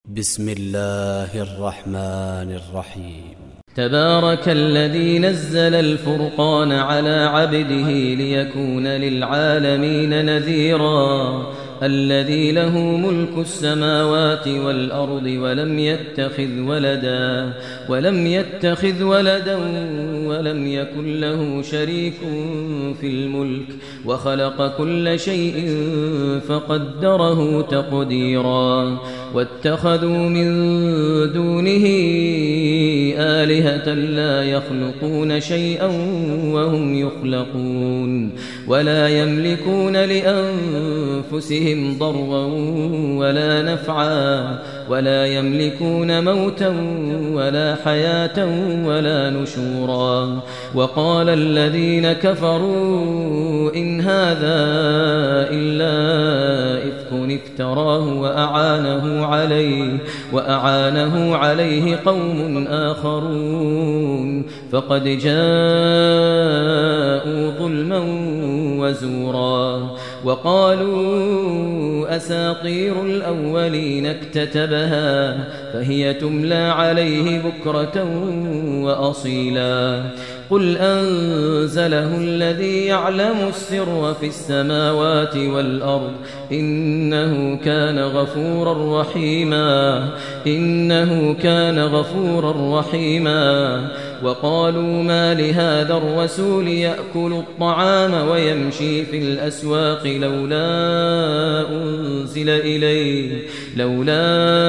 بسم الله الرحمن الرحيم. تبارك الذي نزل الفرقان على عبده ليكون للعالمين نذيرا الذي له ملك السماوات والأرض ولم يتخذ ولدا ولم يكن له شريك في الملك وخلق كل شيء فقدره تقديرا واتخذوا من دونه آلهة لا يخلقون شيئا وهم يخلقون ولا يملكون لأنفسهم ضرا ولا نفعا ولا يملكون موتا ولا حياة ولا نشورا وقال الذين كفروا إن هذا إلا إفك افتراه وأعانه عليه قوم آخرون فقد جاءوا ظلما وزورا وقالوا أساطير الأولين اكتتبها فهي تملى عليه بكرة وأصيلا قل أنزله الذي يعلم السر في السماوات والأرض إنه كان غفورا رحيما وقالوا ما لهذا الرسول يأكل الطعام ويمشي في الأسواق لولا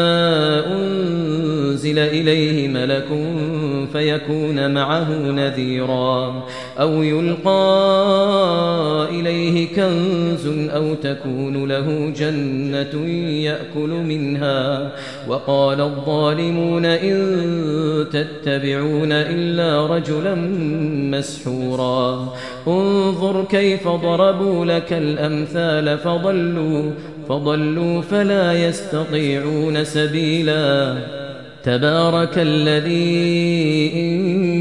أنزل إليه ملك فيكون معه نذيرا أو يلقى إليه كنز أو تكون له جنة يأكل منها وقال الظالمون إن تتبعون إلا رجلا مسحورا انظر كيف ضربوا لك الأمثال فضلوا فلا يستطيعون سبيلا تبارك الذي إن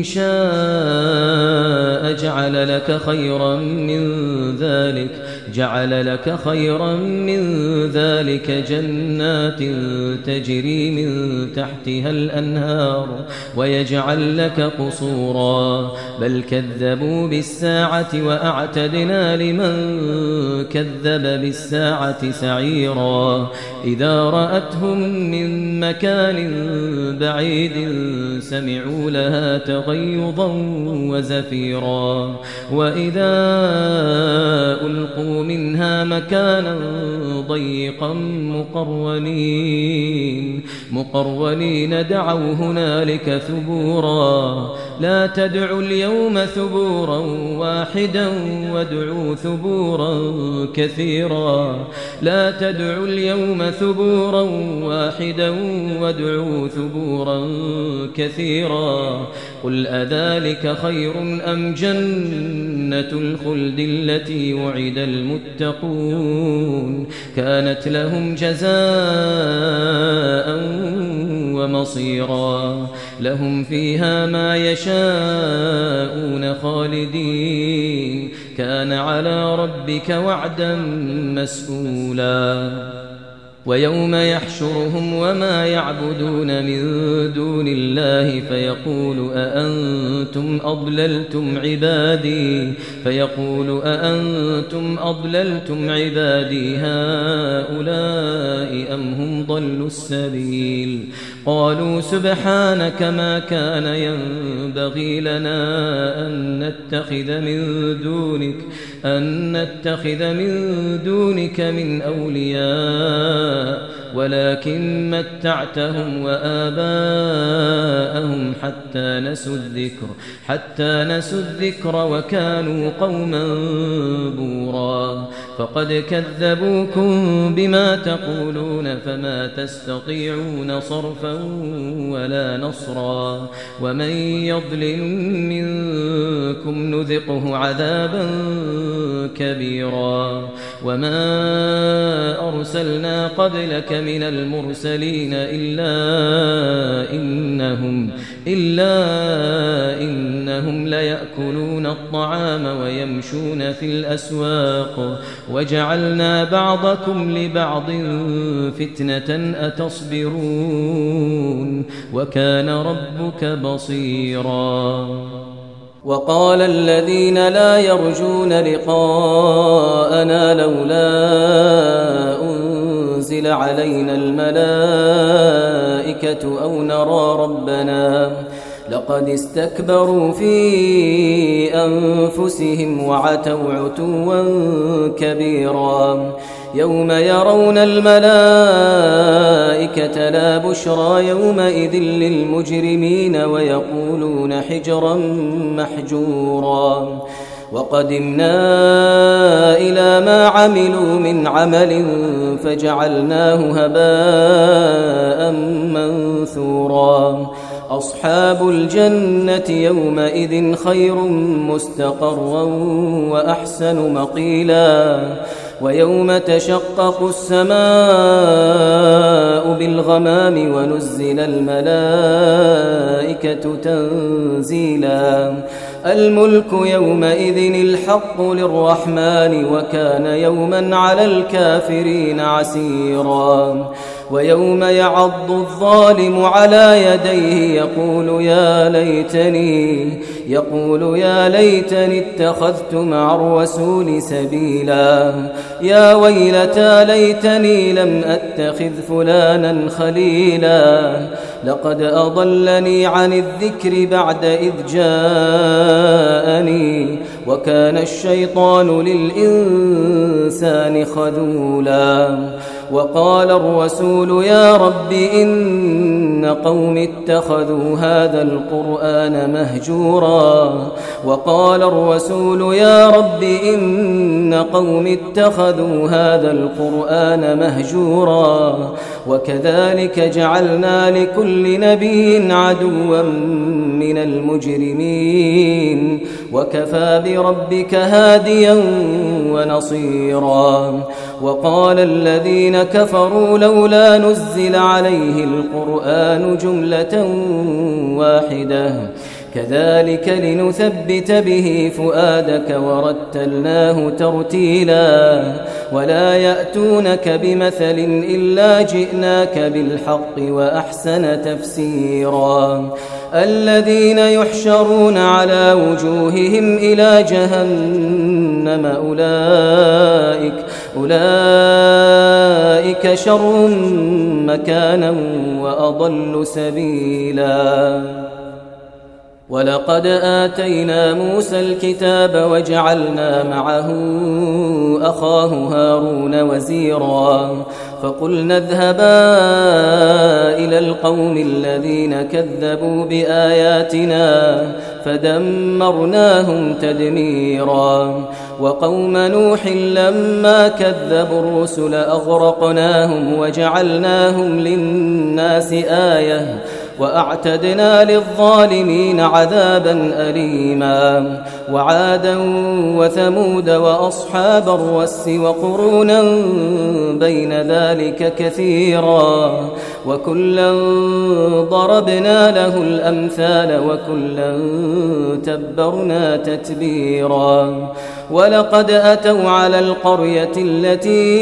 شاء جعل لك خيرا من ذلك جنات تجري من تحتها الأنهار ويجعل لك قصورا بل كذبوا بالساعة وأعتدنا لمن كذب بالساعة سعيرا إذا رأتهم من مكان بعيد سمعوا لها تغيظا وزفيرا وإذا ألقوا منها مكانا ضيقا مقرونين دعوا هنالك ثبورا لا تدعوا اليوم ثبورا واحدا وادعوا ثبورا كثيرا لا تدعوا اليوم ثبورا واحدا وادعوا ثبورا كثيرا قل أذلك خير أم جنة الخلد التي وعد المتقون كانت لهم جزاء ومصيرا لهم فيها ما يشاءون خالدين كان على ربك وعدا مسئولا ويوم يحشرهم وما يعبدون من دون الله فيقول أأنتم أضللتم عبادي هؤلاء أم هم ضلوا السبيل قالوا سبحانك ما كان ينبغي لنا أن نتخذ من دونك من أولياء ولكن متعتهم وآباءهم حتى نسوا الذكر وكانوا قوما بورا فقد كذبوكم بما تقولون فما تستطيعون صرفا ولا نصرا ومن يظلم منكم نذقه عذابا كبيرا وما أرسلنا قبلك من المرسلين إلا إنهم ليأكلون الطعام ويمشون في الأسواق وجعلنا بعضكم لبعض فتنة أتصبرون وكان ربك بصيرا وقال الذين لا يرجون لقاءنا لولا أنزل علينا الملائكة أو نرى ربنا لقد استكبروا في أنفسهم وعتوا عتوا كبيرا يوم يرون الملائكة لا بشرى يومئذ للمجرمين ويقولون حجرا محجورا وقدمنا إلى ما عملوا من عمل فجعلناه هباء منثورا أصحاب الجنة يومئذ خير مستقرا وأحسن مقيلا ويوم تشقق السماء بالغمام ونزل الملائكة تنزيلا الملك يومئذ الحق للرحمن وكان يوما على الكافرين عسيرا ويوم يعض الظالم على يديه يقول يا ليتني اتخذت مع الرسول سبيلا يا ويلتى ليتني لم أتخذ فلانا خليلا لقد أضلني عن الذكر بعد إذ جاءني وكان الشيطان للإنسان خذولا وقال الرسول يا رب إن قوم اتخذوا هذا القرآن مهجورا وقال الرسول يا رب إن قوم اتخذوا هذا القرآن مهجورا وكذلك جعلنا لكل نبي عدوا من المجرمين وكفى بربك هاديا ونصيرا وقال الذين كفروا لولا نزل عليه القرآن جملة واحدة كذلك لنثبت به فؤادك ورتلناه ترتيلا ولا يأتونك بمثل إلا جئناك بالحق وأحسن تفسيرا الذين يحشرون على وجوههم إلى جهنم أولئك شر مكانا وأضل سبيلا ولقد آتينا موسى الكتاب وجعلنا معه أخاه هارون وزيرا فقلنا اذهبا إلى القوم الذين كذبوا بآياتنا فدمرناهم تدميرا وقوم نوح لما كذبوا الرسل أغرقناهم وجعلناهم للناس آية وأعتدنا للظالمين عذابا أليما وعادا وثمود وأصحاب الرس وقرونا بين ذلك كثيرا وكلا ضربنا له الأمثال وكلا تبرنا تتبيرا ولقد أتوا على القرية التي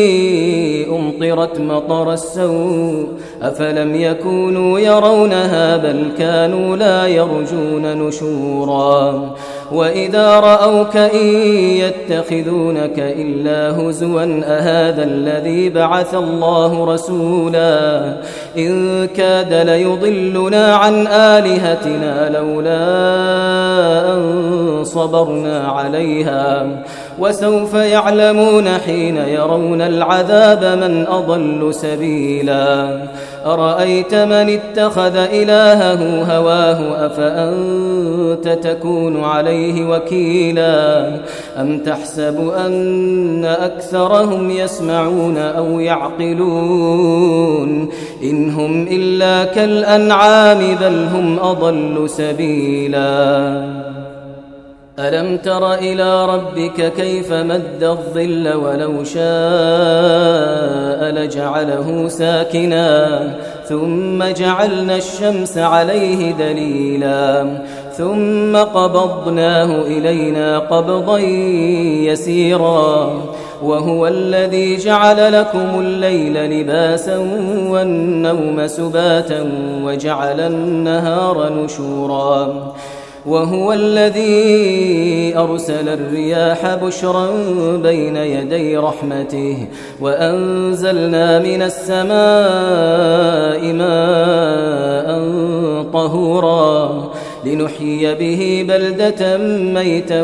أمطرت مطر السوء أفلم يكونوا يرونها بل كانوا لا يرجون نشورا وإذا رأوك إن يتخذونك إلا هزوا أهذا الذي بعث الله رسولا إن كاد ليضلنا عن آلهتنا لولا أن صبرنا عليها وسوف يعلمون حين يرون العذاب من أضل سبيلا أرأيت من اتخذ إلهه هواه أفأنت تكون عليه وكيلا أم تحسب أن أكثرهم يسمعون أو يعقلون إن هم إلا كالأنعام بل هم أضل سبيلا ألم تر إلى ربك كيف مد الظل ولو شاء لجعله ساكنا ثم جعلنا الشمس عليه دليلا ثم قبضناه إلينا قبضا يسيرا وهو الذي جعل لكم الليل لباسا والنوم سباتا وجعل النهار نشورا وهو الذي أرسل الرياح بشرا بين يدي رحمته وأنزلنا من السماء ماء طهورا لنحيي به بلدة ميتا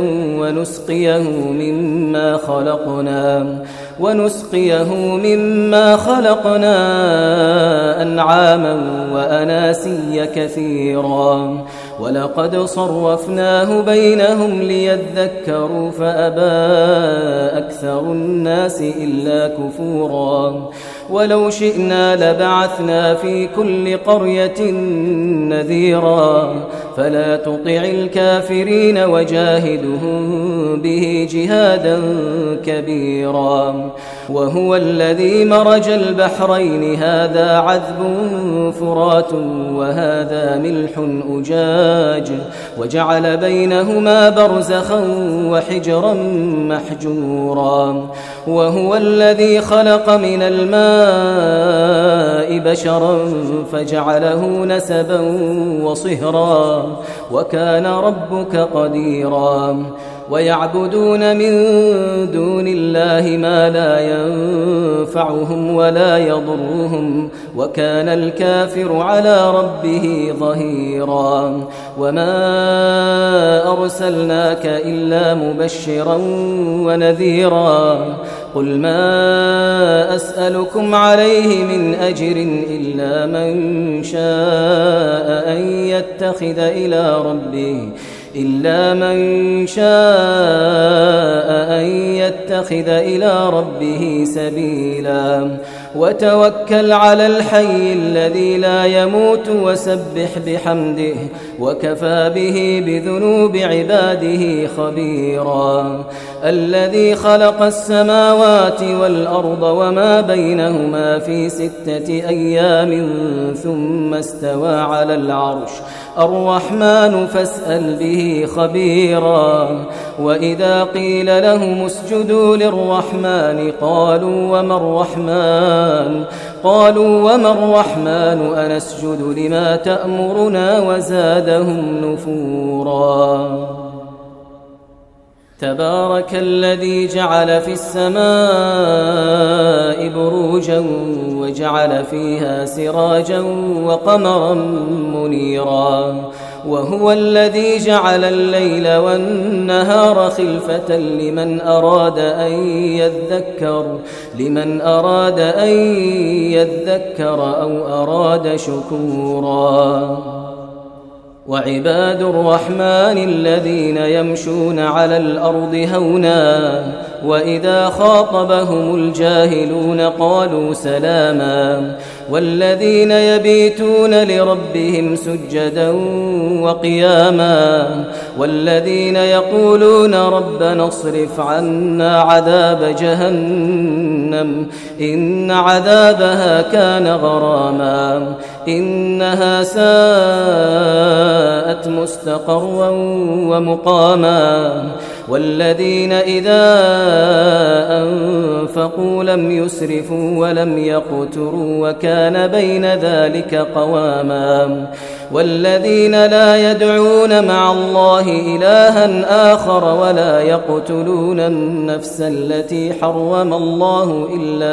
ونسقيه مما خلقنا أنعاما وأناسيا كثيرا ولقد صرفناه بينهم ليذكروا فأبى أكثر الناس إلا كفورا ولو شئنا لبعثنا في كل قرية نذيرا فلا تطع الكافرين وجاهدهم به جهادا كبيرا وهو الذي مرج البحرين هذا عذب فرات وهذا ملح أجاج وجعل بينهما برزخا وحجرا محجورا وهو الذي خلق من الماء بشرا فجعله نسبا وصهرا وكان ربك قديرا ويعبدون من دون الله ما لا ينفعهم ولا يضرهم وكان الكافر على ربه ظهيرا وما أرسلناك إلا مبشرا ونذيرا قل ما أسألكم عليه من أجر إلا من شاء أن يتخذ إلى ربه سبيلا وتوكل على الحي الذي لا يموت وسبح بحمده وكفى به بذنوب عباده خبيرا الذي خلق السماوات والأرض وما بينهما في 6 أيام ثم استوى على العرش الرحمن فاسأل به خبيرا وإذا قيل لهم اسجدوا للرحمن قالوا وما الرحمن أنسجد لما تأمرنا وزادهم نفورا تبارك الذي جعل في السماء بروجا وجعل فيها سراجا وقمرا منيرا وهو الذي جعل الليل والنهار خلفة لمن أراد أن يذكر أو أراد شكورا وعباد الرحمن الذين يمشون على الأرض هونا وإذا خاطبهم الجاهلون قالوا سلاما والذين يبيتون لربهم سجدا وقياما والذين يقولون ربنا اصرف عنا عذاب جهنم إن عذابها كان غراما إنها ساءت مستقرا ومقاما والذين إذا أنفقوا لم يسرفوا ولم يقتروا وكان بين ذلك قواما والذين لا يدعون مع الله إلها آخر ولا يقتلون النفس التي حرم الله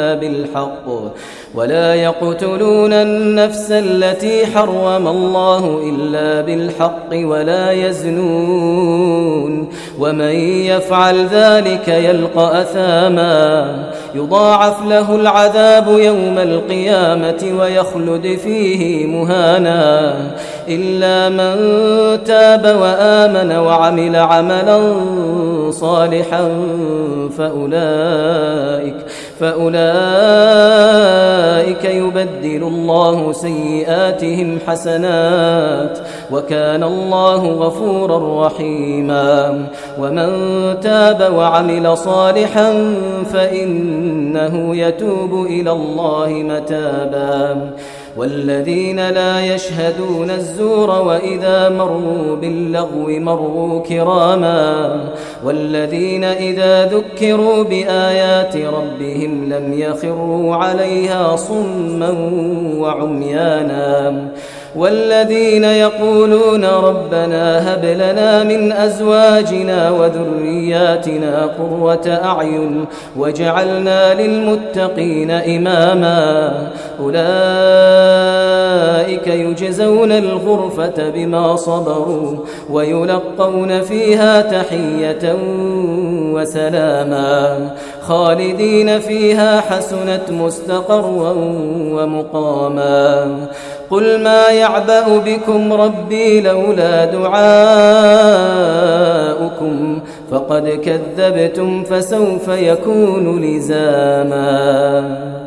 إلا بالحق ولا يزنون ومن يفعل ذلك يلقى أثاما يضاعف له العذاب يوم القيامة ويخلد فيه مهانا إلا من تاب وآمن وعمل عملا صالحا فأولئك يبدل الله سيئاتهم حسنات وكان الله غفورا رحيما ومن تاب وعمل صالحا فإنه يتوب إلى الله متابا والذين لا يشهدون الزور وإذا مروا باللغو مروا كراما والذين إذا ذكروا بآيات ربهم لم يخروا عليها صما وعميانا والذين يقولون ربنا هب لنا من أزواجنا وذرياتنا قرة أعين واجعلنا للمتقين إماما أولئك يجزون الغرفة بما صبروا ويلقون فيها تحية وسلاما خالدين فيها حسنت مستقرا ومقاما قل ما يعبأ بكم ربي لولا دعاؤكم فقد كذبتم فسوف يكون لزاما